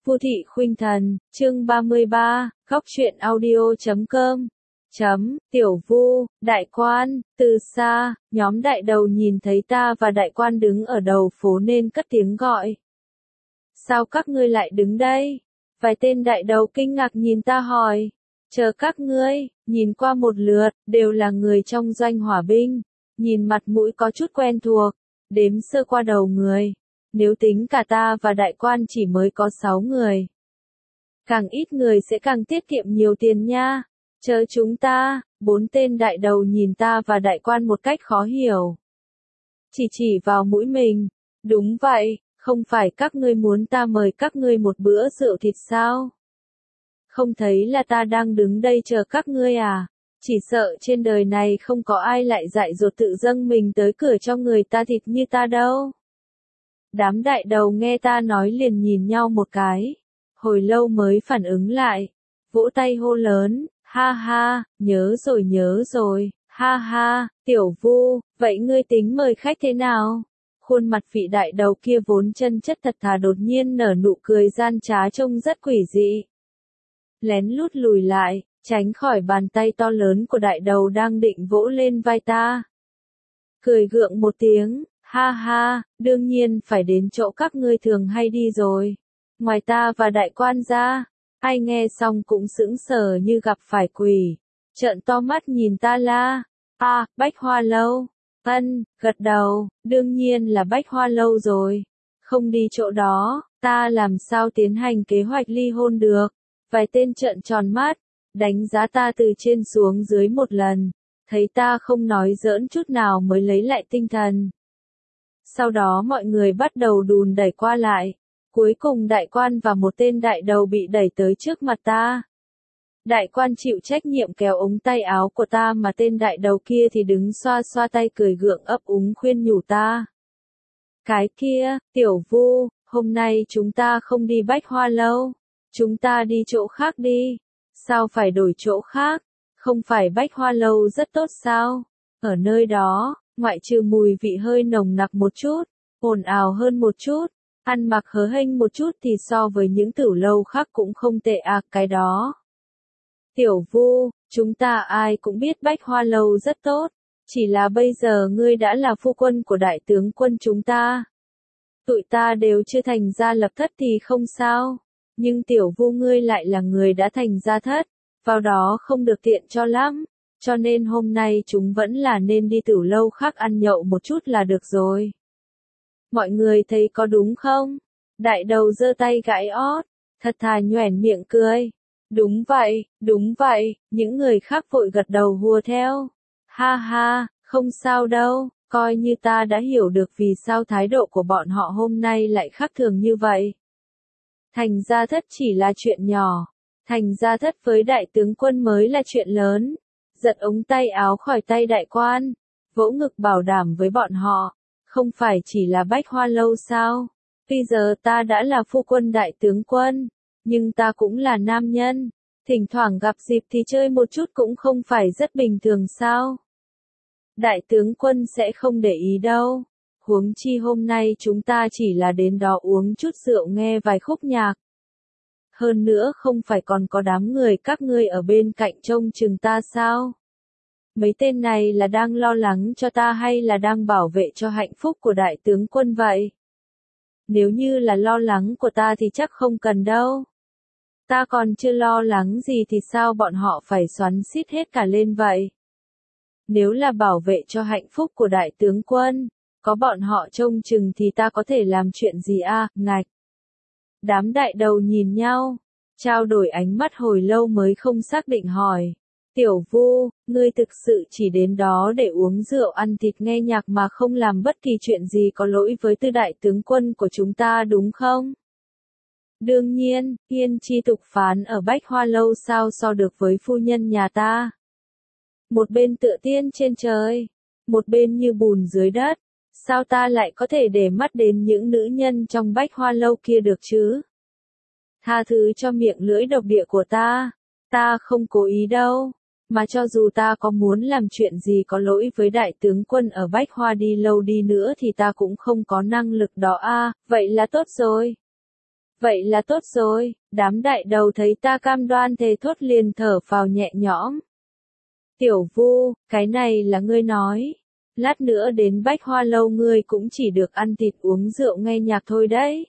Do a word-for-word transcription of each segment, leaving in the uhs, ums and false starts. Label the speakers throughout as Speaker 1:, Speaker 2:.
Speaker 1: Vu Thị Khuynh Thần, chương ba mươi ba, góc truyện audio chấm com. Chấm, Tiểu Vu, đại quan, từ xa, nhóm đại đầu nhìn thấy ta và đại quan đứng ở đầu phố nên cất tiếng gọi. Sao các ngươi lại đứng đây? Vài tên đại đầu kinh ngạc nhìn ta hỏi. Chờ các ngươi, nhìn qua một lượt, đều là người trong doanh hỏa binh. Nhìn mặt mũi có chút quen thuộc, đếm sơ qua đầu người. Nếu tính cả ta và đại quan chỉ mới có sáu người. Càng ít người sẽ càng tiết kiệm nhiều tiền nha. Chờ chúng ta, bốn tên đại đầu nhìn ta và đại quan một cách khó hiểu. Chỉ chỉ vào mũi mình. Đúng vậy, không phải các ngươi muốn ta mời các ngươi một bữa rượu thịt sao? Không thấy là ta đang đứng đây chờ các ngươi à? Chỉ sợ trên đời này không có ai lại dại dột tự dâng mình tới cửa cho người ta thịt như ta đâu. Đám đại đầu nghe ta nói liền nhìn nhau một cái. Hồi lâu mới phản ứng lại. Vỗ tay hô lớn, ha ha, nhớ rồi nhớ rồi, ha ha, Tiểu Vu, vậy ngươi tính mời khách thế nào? Khuôn mặt vị đại đầu kia vốn chân chất thật thà đột nhiên nở nụ cười gian trá trông rất quỷ dị. Lén lút lùi lại, tránh khỏi bàn tay to lớn của đại đầu đang định vỗ lên vai ta. Cười gượng một tiếng. Ha ha, đương nhiên phải đến chỗ các ngươi thường hay đi rồi. Ngoài ta và đại quan ra, ai nghe xong cũng sững sờ như gặp phải quỷ. Trợn to mắt nhìn ta la. À, Bách Hoa Lâu. Ân, gật đầu, đương nhiên là Bách Hoa Lâu rồi. Không đi chỗ đó, ta làm sao tiến hành kế hoạch ly hôn được. Vài tên trợn tròn mắt, đánh giá ta từ trên xuống dưới một lần. Thấy ta không nói giỡn chút nào mới lấy lại tinh thần. Sau đó mọi người bắt đầu đùn đẩy qua lại. Cuối cùng đại quan và một tên đại đầu bị đẩy tới trước mặt ta. Đại quan chịu trách nhiệm kéo ống tay áo của ta mà tên đại đầu kia thì đứng xoa xoa tay cười gượng ấp úng khuyên nhủ ta. Cái kia, Tiểu Vu, hôm nay chúng ta không đi Bách Hoa Lâu. Chúng ta đi chỗ khác đi. Sao phải đổi chỗ khác? Không phải Bách Hoa Lâu rất tốt sao? Ở nơi đó, ngoại trừ mùi vị hơi nồng nặc một chút, ồn ào hơn một chút, ăn mặc hớ hênh một chút thì so với những tửu lâu khác cũng không tệ à cái đó. Tiểu Vu, chúng ta ai cũng biết Bách Hoa Lâu rất tốt, chỉ là bây giờ ngươi đã là phu quân của đại tướng quân chúng ta. Tụi ta đều chưa thành gia lập thất thì không sao, nhưng Tiểu Vu ngươi lại là người đã thành gia thất, vào đó không được tiện cho lắm. Cho nên hôm nay chúng vẫn là nên đi tửu lâu khác ăn nhậu một chút là được rồi. Mọi người thấy có đúng không? Đại đầu giơ tay gãi ót, thật thà nhoẻn miệng cười. Đúng vậy, đúng vậy, những người khác vội gật đầu hùa theo. Ha ha, không sao đâu, coi như ta đã hiểu được vì sao thái độ của bọn họ hôm nay lại khác thường như vậy. Thành gia thất chỉ là chuyện nhỏ, thành gia thất với đại tướng quân mới là chuyện lớn. Giật ống tay áo khỏi tay đại quan, vỗ ngực bảo đảm với bọn họ, không phải chỉ là Bách Hoa Lâu sao? Bây giờ ta đã là phu quân đại tướng quân, nhưng ta cũng là nam nhân, thỉnh thoảng gặp dịp thì chơi một chút cũng không phải rất bình thường sao? Đại tướng quân sẽ không để ý đâu, huống chi hôm nay chúng ta chỉ là đến đó uống chút rượu nghe vài khúc nhạc. Hơn nữa không phải còn có đám người các ngươi ở bên cạnh trông chừng ta sao? Mấy tên này là đang lo lắng cho ta hay là đang bảo vệ cho hạnh phúc của đại tướng quân vậy? Nếu như là lo lắng của ta thì chắc không cần đâu. Ta còn chưa lo lắng gì thì sao bọn họ phải xoắn xít hết cả lên vậy? Nếu là bảo vệ cho hạnh phúc của đại tướng quân, có bọn họ trông chừng thì ta có thể làm chuyện gì à, ngạch. Đám đại đầu nhìn nhau, trao đổi ánh mắt hồi lâu mới không xác định hỏi. Tiểu Vu, ngươi thực sự chỉ đến đó để uống rượu ăn thịt nghe nhạc mà không làm bất kỳ chuyện gì có lỗi với tư đại tướng quân của chúng ta đúng không? Đương nhiên, yên chi tục phán ở Bách Hoa Lâu sao so được với phu nhân nhà ta. Một bên tựa tiên trên trời, một bên như bùn dưới đất, sao ta lại có thể để mắt đến những nữ nhân trong Bách Hoa Lâu kia được chứ? Tha thứ cho miệng lưỡi độc địa của ta, ta không cố ý đâu. Mà cho dù ta có muốn làm chuyện gì có lỗi với đại tướng quân ở Bách Hoa đi lâu đi nữa thì ta cũng không có năng lực đó a, à, vậy là tốt rồi. Vậy là tốt rồi, đám đại đầu thấy ta cam đoan thề thốt liền thở phào nhẹ nhõm. Tiểu Vu, cái này là ngươi nói. Lát nữa đến Bách Hoa Lâu ngươi cũng chỉ được ăn thịt uống rượu nghe nhạc thôi đấy.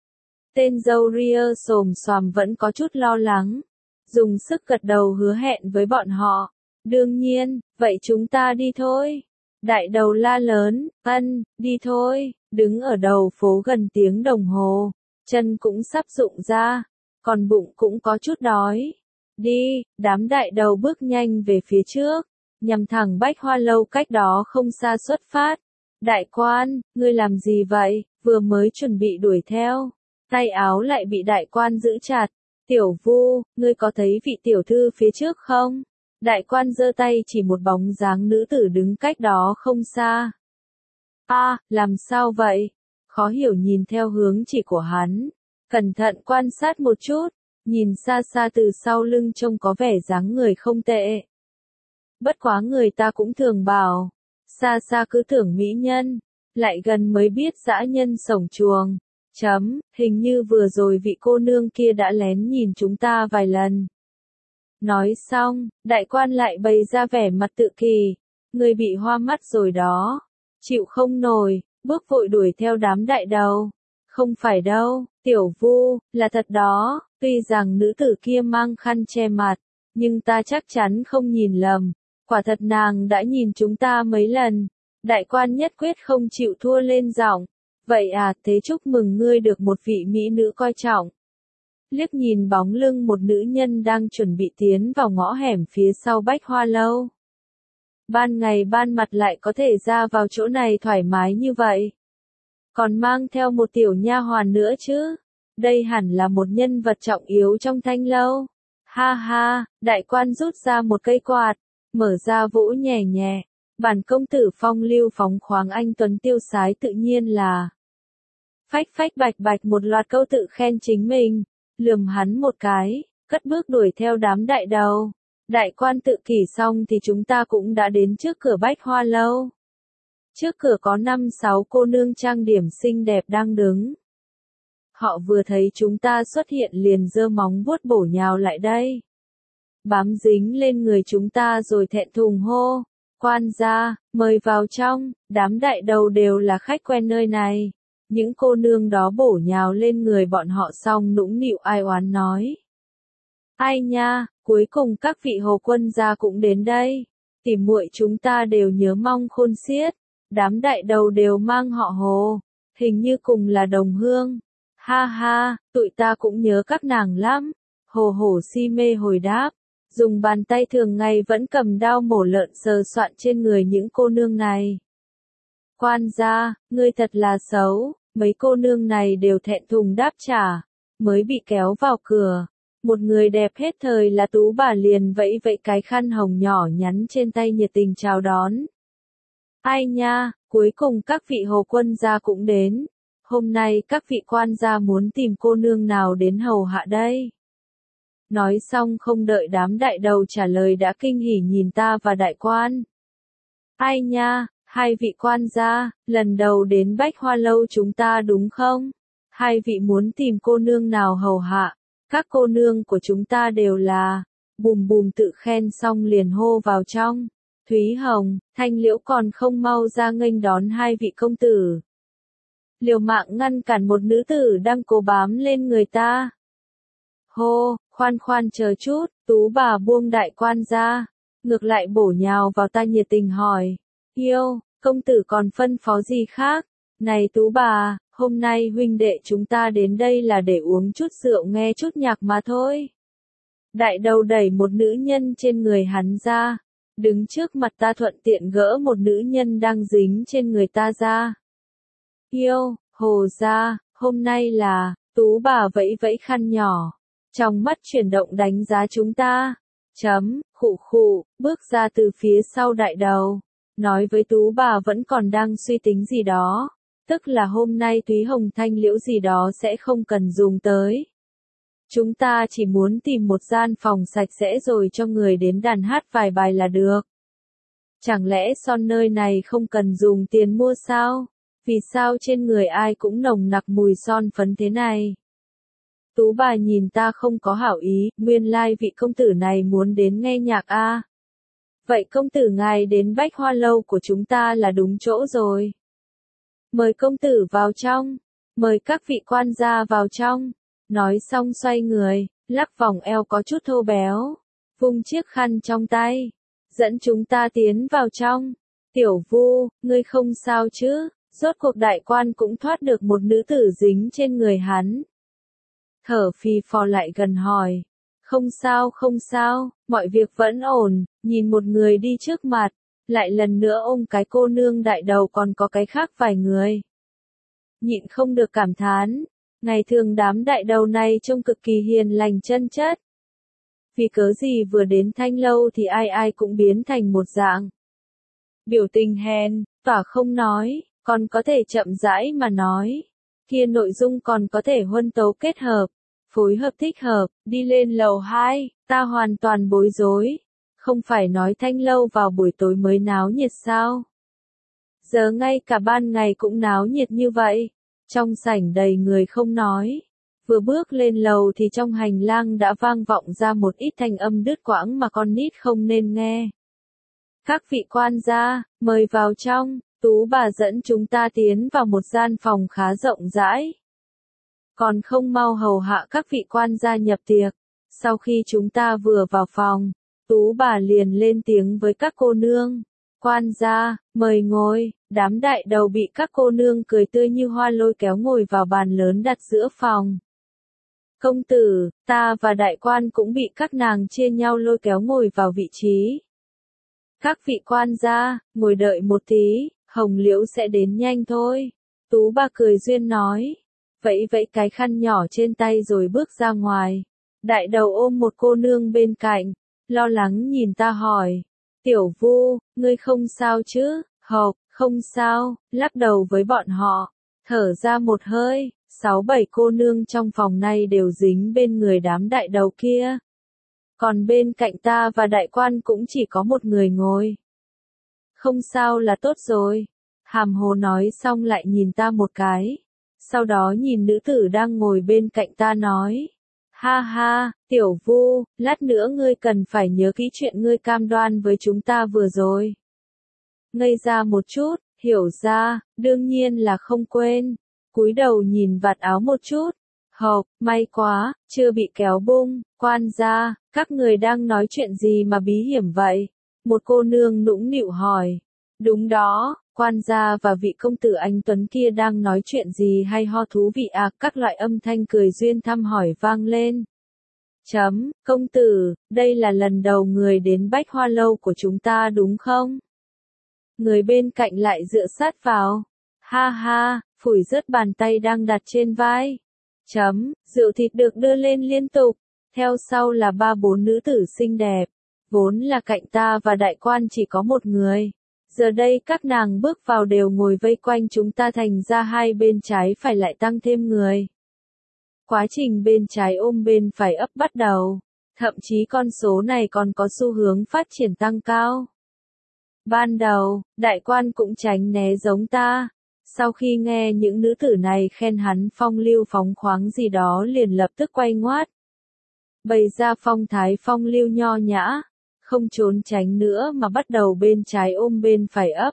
Speaker 1: Tên dâu ria xồm xoàm vẫn có chút lo lắng. Dùng sức gật đầu hứa hẹn với bọn họ. Đương nhiên, vậy chúng ta đi thôi. Đại đầu la lớn, ân, đi thôi, đứng ở đầu phố gần tiếng đồng hồ. Chân cũng sắp rụng ra, còn bụng cũng có chút đói. Đi, đám đại đầu bước nhanh về phía trước, nhằm thẳng Bách Hoa Lâu cách đó không xa xuất phát. Đại quan, ngươi làm gì vậy, vừa mới chuẩn bị đuổi theo. Tay áo lại bị đại quan giữ chặt. Tiểu Vu, ngươi có thấy vị tiểu thư phía trước không? Đại quan giơ tay chỉ một bóng dáng nữ tử đứng cách đó không xa. A, à, làm sao vậy? Khó hiểu nhìn theo hướng chỉ của hắn. Cẩn thận quan sát một chút, nhìn xa xa từ sau lưng trông có vẻ dáng người không tệ. Bất quá người ta cũng thường bảo, xa xa cứ tưởng mỹ nhân, lại gần mới biết dã nhân sổng chuồng. Chấm, hình như vừa rồi vị cô nương kia đã lén nhìn chúng ta vài lần. Nói xong, đại quan lại bày ra vẻ mặt tự kỳ. Người bị hoa mắt rồi đó. Chịu không nổi, bước vội đuổi theo đám đại đầu. Không phải đâu, Tiểu Vu, là thật đó. Tuy rằng nữ tử kia mang khăn che mặt, nhưng ta chắc chắn không nhìn lầm. Quả thật nàng đã nhìn chúng ta mấy lần. Đại quan nhất quyết không chịu thua lên giọng. Vậy à, thế chúc mừng ngươi được một vị mỹ nữ coi trọng. Liếc nhìn bóng lưng một nữ nhân đang chuẩn bị tiến vào ngõ hẻm phía sau Bách Hoa Lâu. Ban ngày ban mặt lại có thể ra vào chỗ này thoải mái như vậy. Còn mang theo một tiểu nha hoàn nữa chứ. Đây hẳn là một nhân vật trọng yếu trong thanh lâu. Ha ha, đại quan rút ra một cây quạt, mở ra vỗ nhẹ nhẹ. Bản công tử phong lưu phóng khoáng anh tuấn tiêu sái tự nhiên là. Phách phách bạch bạch một loạt câu tự khen chính mình. Lườm hắn một cái, cất bước đuổi theo đám đại đầu. Đại quan tự kỷ xong thì chúng ta cũng đã đến trước cửa Bách Hoa Lâu. Trước cửa có năm sáu cô nương trang điểm xinh đẹp đang đứng. Họ vừa thấy chúng ta xuất hiện liền giơ móng vuốt bổ nhào lại đây. Bám dính lên người chúng ta rồi thẹn thùng hô. Quan gia, mời vào trong, đám đại đầu đều là khách quen nơi này. Những cô nương đó bổ nhào lên người bọn họ xong nũng nịu ai oán nói. Ai nha, cuối cùng các vị hồ quân gia cũng đến đây. Tỉ muội chúng ta đều nhớ mong khôn xiết. Đám đại đầu đều mang họ Hồ. Hình như cùng là đồng hương. Ha ha, tụi ta cũng nhớ các nàng lắm. Hồ hổ si mê hồi đáp. Dùng bàn tay thường ngày vẫn cầm đao mổ lợn sờ soạn trên người những cô nương này. Quan gia, ngươi thật là xấu. Mấy cô nương này đều thẹn thùng đáp trả. Mới bị kéo vào cửa. Một người đẹp hết thời là Tú bà liền vẫy vẫy cái khăn hồng nhỏ nhắn trên tay nhiệt tình chào đón. Ai nha, cuối cùng các vị hồ quân gia cũng đến. Hôm nay các vị quan gia muốn tìm cô nương nào đến hầu hạ đây? Nói xong không đợi đám đại đầu trả lời đã kinh hỉ nhìn ta và đại quan. Ai nha, hai vị quan gia, lần đầu đến Bách Hoa Lâu chúng ta đúng không? Hai vị muốn tìm cô nương nào hầu hạ? Các cô nương của chúng ta đều là, bùm bùm tự khen xong liền hô vào trong. Thúy Hồng, Thanh Liễu còn không mau ra nghênh đón hai vị công tử. Liều mạng ngăn cản một nữ tử đang cố bám lên người ta. Hô, khoan khoan chờ chút, Tú bà buông đại quan ra. Ngược lại bổ nhào vào ta nhiệt tình hỏi. Yêu, công tử còn phân phó gì khác? Này Tú bà, hôm nay huynh đệ chúng ta đến đây là để uống chút rượu nghe chút nhạc mà thôi. Đại đầu đẩy một nữ nhân trên người hắn ra. Đứng trước mặt ta thuận tiện gỡ một nữ nhân đang dính trên người ta ra. Yêu, hồ gia, hôm nay là, Tú bà vẫy vẫy khăn nhỏ. Trong mắt chuyển động đánh giá chúng ta. Chấm, khụ khụ, bước ra từ phía sau đại đầu. Nói với Tú bà vẫn còn đang suy tính gì đó. Tức là hôm nay Thúy Hồng Thanh Liễu gì đó sẽ không cần dùng tới. Chúng ta chỉ muốn tìm một gian phòng sạch sẽ rồi cho người đến đàn hát vài bài là được. Chẳng lẽ son nơi này không cần dùng tiền mua sao? Vì sao trên người ai cũng nồng nặc mùi son phấn thế này? Tú bà nhìn ta không có hảo ý, nguyên lai vị công tử này muốn đến nghe nhạc a. À. Vậy công tử ngài đến Bách Hoa Lâu của chúng ta là đúng chỗ rồi. Mời công tử vào trong, mời các vị quan gia vào trong. Nói xong xoay người, lắc vòng eo có chút thô béo, vung chiếc khăn trong tay, dẫn chúng ta tiến vào trong. Tiểu Vu, ngươi không sao chứ? Rốt cuộc đại quan cũng thoát được một nữ tử dính trên người hắn. Thở phì phò lại gần hỏi. Không sao không sao, mọi việc vẫn ổn, nhìn một người đi trước mặt, lại lần nữa ôm cái cô nương đại đầu còn có cái khác vài người. Nhịn không được cảm thán, ngày thường đám đại đầu này trông cực kỳ hiền lành chân chất. Vì cớ gì vừa đến Thanh Lâu thì ai ai cũng biến thành một dạng. Biểu tình hèn, tỏa không nói, còn có thể chậm rãi mà nói. Kia nội dung còn có thể huân tấu kết hợp, phối hợp thích hợp, đi lên lầu hai, ta hoàn toàn bối rối. Không phải nói Thanh Lâu vào buổi tối mới náo nhiệt sao? Giờ ngay cả ban ngày cũng náo nhiệt như vậy. Trong sảnh đầy người không nói. Vừa bước lên lầu thì trong hành lang đã vang vọng ra một ít thanh âm đứt quãng mà con nít không nên nghe. Các vị quan gia, mời vào trong. Tú bà dẫn chúng ta tiến vào một gian phòng khá rộng rãi. Còn không mau hầu hạ các vị quan gia nhập tiệc. Sau khi chúng ta vừa vào phòng, Tú bà liền lên tiếng với các cô nương. Quan gia, mời ngồi. Đám đại đầu bị các cô nương cười tươi như hoa lôi kéo ngồi vào bàn lớn đặt giữa phòng. Công tử, ta và đại quan cũng bị các nàng chia nhau lôi kéo ngồi vào vị trí. Các vị quan gia, ngồi đợi một tí, Hồng Liễu sẽ đến nhanh thôi. Tú bà cười duyên nói. Vẫy vẫy cái khăn nhỏ trên tay rồi bước ra ngoài. Đại đầu ôm một cô nương bên cạnh, lo lắng nhìn ta hỏi. Tiểu Vu, ngươi không sao chứ? Hộc, không sao, lắc đầu với bọn họ. Thở ra một hơi, sáu bảy cô nương trong phòng này đều dính bên người đám đại đầu kia. Còn bên cạnh ta và đại quan cũng chỉ có một người ngồi. Không sao là tốt rồi. Hàm Hồ nói xong lại nhìn ta một cái. Sau đó nhìn nữ tử đang ngồi bên cạnh ta nói. Ha ha, Tiểu Vu, lát nữa ngươi cần phải nhớ kỹ chuyện ngươi cam đoan với chúng ta vừa rồi. Ngây ra một chút, hiểu ra, đương nhiên là không quên. Cúi đầu nhìn vạt áo một chút. Hộc, may quá, chưa bị kéo bung. Quan gia, các người đang nói chuyện gì mà bí hiểm vậy? Một cô nương nũng nịu hỏi. Đúng đó, quan gia và vị công tử anh Tuấn kia đang nói chuyện gì hay ho thú vị à? Các loại âm thanh cười duyên thăm hỏi vang lên. Chấm, công tử, đây là lần đầu người đến Bách Hoa Lâu của chúng ta đúng không? Người bên cạnh lại dựa sát vào. Ha ha, phủi rớt bàn tay đang đặt trên vai. Chấm, rượu thịt được đưa lên liên tục. Theo sau là ba bốn nữ tử xinh đẹp. Vốn là cạnh ta và đại quan chỉ có một người. Giờ đây các nàng bước vào đều ngồi vây quanh chúng ta, thành ra hai bên trái phải lại tăng thêm người. Quá trình bên trái ôm bên phải ấp bắt đầu. Thậm chí con số này còn có xu hướng phát triển tăng cao. Ban đầu, đại quan cũng tránh né giống ta. Sau khi nghe những nữ tử này khen hắn phong lưu phóng khoáng gì đó liền lập tức quay ngoát. Bày ra phong thái phong lưu nho nhã. Không trốn tránh nữa mà bắt đầu bên trái ôm bên phải ấp.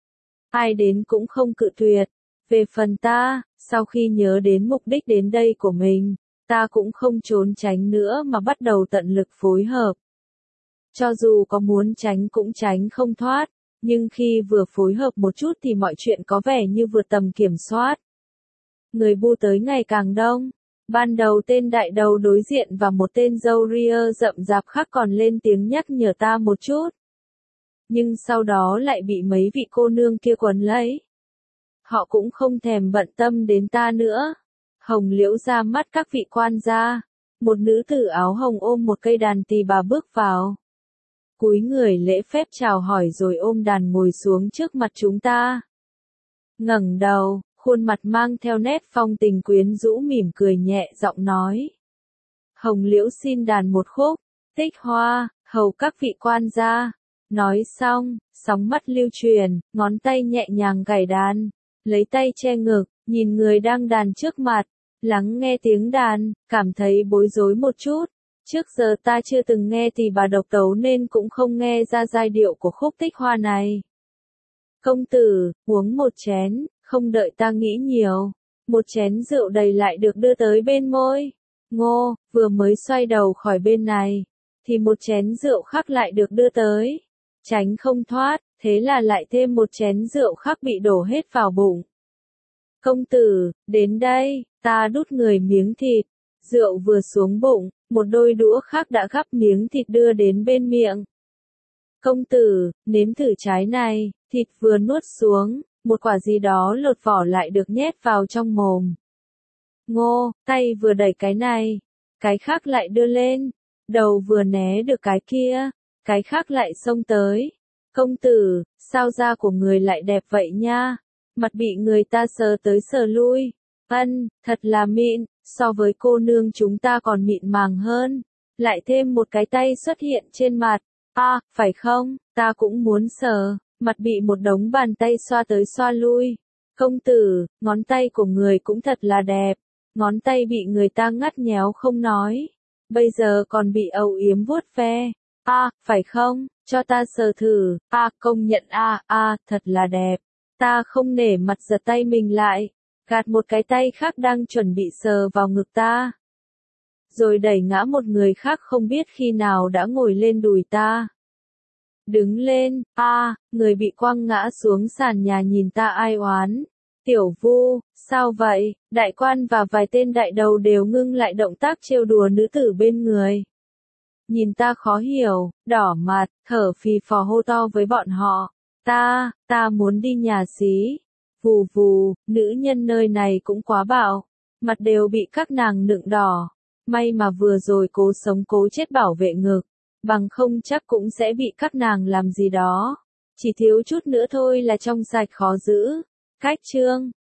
Speaker 1: Ai đến cũng không cự tuyệt. Về phần ta, sau khi nhớ đến mục đích đến đây của mình, ta cũng không trốn tránh nữa mà bắt đầu tận lực phối hợp. Cho dù có muốn tránh cũng tránh không thoát, nhưng khi vừa phối hợp một chút thì mọi chuyện có vẻ như vượt tầm kiểm soát. Người bu tới ngày càng đông. Ban đầu tên đại đầu đối diện và một tên râu ria rậm rạp khác còn lên tiếng nhắc nhở ta một chút. Nhưng sau đó lại bị mấy vị cô nương kia quấn lấy. Họ cũng không thèm bận tâm đến ta nữa. Hồng Liễu ra mắt các vị quan gia. Một nữ tử áo hồng ôm một cây đàn tỳ bà bước vào. Cúi người lễ phép chào hỏi rồi ôm đàn ngồi xuống trước mặt chúng ta. Ngẩng đầu, khuôn mặt mang theo nét phong tình quyến rũ mỉm cười nhẹ giọng nói. Hồng Liễu xin đàn một khúc, Tích Hoa, hầu các vị quan gia. Nói xong, sóng mắt lưu truyền, ngón tay nhẹ nhàng gảy đàn, lấy tay che ngực, nhìn người đang đàn trước mặt. lắng nghe tiếng đàn, cảm thấy bối rối một chút. Trước giờ ta chưa từng nghe thì bà độc tấu nên cũng không nghe ra giai điệu của khúc Tích Hoa này. Công tử, uống một chén, không đợi ta nghĩ nhiều. Một chén rượu đầy lại được đưa tới bên môi. Ngô, vừa mới xoay đầu khỏi bên này, thì một chén rượu khác lại được đưa tới. Tránh không thoát, thế là lại thêm một chén rượu khác bị đổ hết vào bụng. Công tử, đến đây, ta đút người miếng thịt. Rượu vừa xuống bụng, một đôi đũa khác đã gắp miếng thịt đưa đến bên miệng. Công tử, nếm thử trái này, thịt vừa nuốt xuống, một quả gì đó lột vỏ lại được nhét vào trong mồm. Ngô, tay vừa đẩy cái này, cái khác lại đưa lên, đầu vừa né được cái kia, cái khác lại xông tới. Công tử, sao da của người lại đẹp vậy nha, mặt bị người ta sờ tới sờ lui. Ân, thật là mịn, so với cô nương chúng ta còn mịn màng hơn. Lại thêm một cái tay xuất hiện trên mặt. À, phải không, ta cũng muốn sờ. Mặt bị một đống bàn tay xoa tới xoa lui. Công tử, ngón tay của người cũng thật là đẹp. Ngón tay bị người ta ngắt nhéo không nói. Bây giờ còn bị âu yếm vuốt ve. À, phải không, cho ta sờ thử. À, công nhận à, à, thật là đẹp. Ta không nể mặt giật tay mình lại. Gạt một cái tay khác đang chuẩn bị sờ vào ngực ta. Rồi đẩy ngã một người khác không biết khi nào đã ngồi lên đùi ta. Đứng lên, a à, người bị quăng ngã xuống sàn nhà nhìn ta ai oán. Tiểu Vu, sao vậy? Đại quan và vài tên đại đầu đều ngưng lại động tác trêu đùa nữ tử bên người. Nhìn ta khó hiểu, đỏ mặt, thở phì phò hô to với bọn họ. Ta, ta muốn đi nhà xí. Vù vù, nữ nhân nơi này cũng quá bạo. Mặt đều bị các nàng nựng đỏ. May mà vừa rồi cố sống cố chết bảo vệ ngực. Bằng không chắc cũng sẽ bị các nàng làm gì đó. Chỉ thiếu chút nữa thôi là trong sạch khó giữ. Cách chương